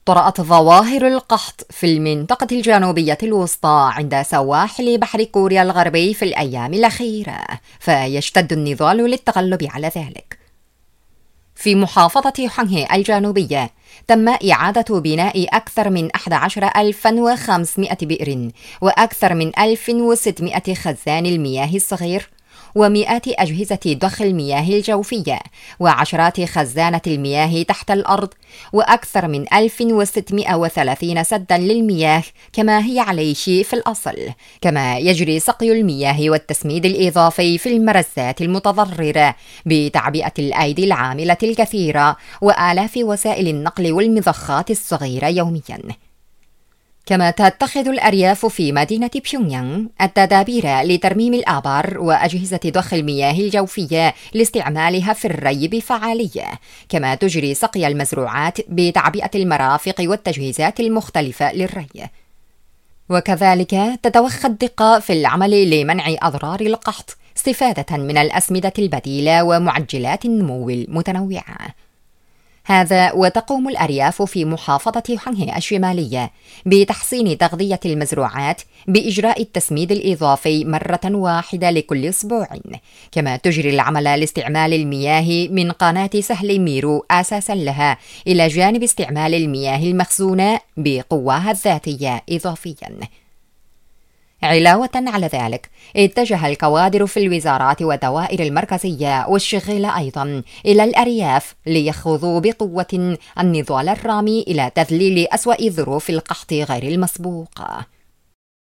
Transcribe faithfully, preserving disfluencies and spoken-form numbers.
طرأت ظواهر القحط في المنطقة الجنوبية الوسطى عند سواحل بحر كوريا الغربي في الأيام الأخيرة، فيشتد النضال للتغلب على ذلك. في محافظة حونغهي الجنوبية تم إعادة بناء أكثر من أحد عشر ألفا وخمسمائة بئر وأكثر من ألف وستمائة خزان المياه الصغير ومئات أجهزة ضخ المياه الجوفية وعشرات خزانة المياه تحت الأرض وأكثر من ألف وستمائة وثلاثين سدا للمياه كما هي عليه في الأصل. كما يجري سقي المياه والتسميد الإضافي في المرزات المتضررة بتعبئة الأيدي العاملة الكثيرة وآلاف وسائل النقل والمضخات الصغيرة يومياً. كما تتخذ الأرياف في مدينة بيونغيانغ التدابير لترميم الآبار وأجهزة ضخ المياه الجوفية لاستعمالها في الري بفعالية، كما تجري سقي المزروعات بتعبئة المرافق والتجهيزات المختلفة للري. وكذلك تتوخى الدقة في العمل لمنع أضرار القحط استفادة من الأسمدة البديلة ومعجلات النمو المتنوعة. هذا وتقوم الأرياف في محافظة حونغهي الشمالية بتحسين تغذية المزروعات بإجراء التسميد الإضافي مرة واحدة لكل أسبوع، كما تجري العمل لاستعمال المياه من قناة سهل ميرو أساسا لها إلى جانب استعمال المياه المخزونة بقواها الذاتية إضافيا. علاوة على ذلك اتجه الكوادر في الوزارات والدوائر المركزية والشغيلة أيضا إلى الأرياف ليخوضوا بقوة النضال الرامي إلى تذليل أسوأ ظروف القحط غير المسبوق.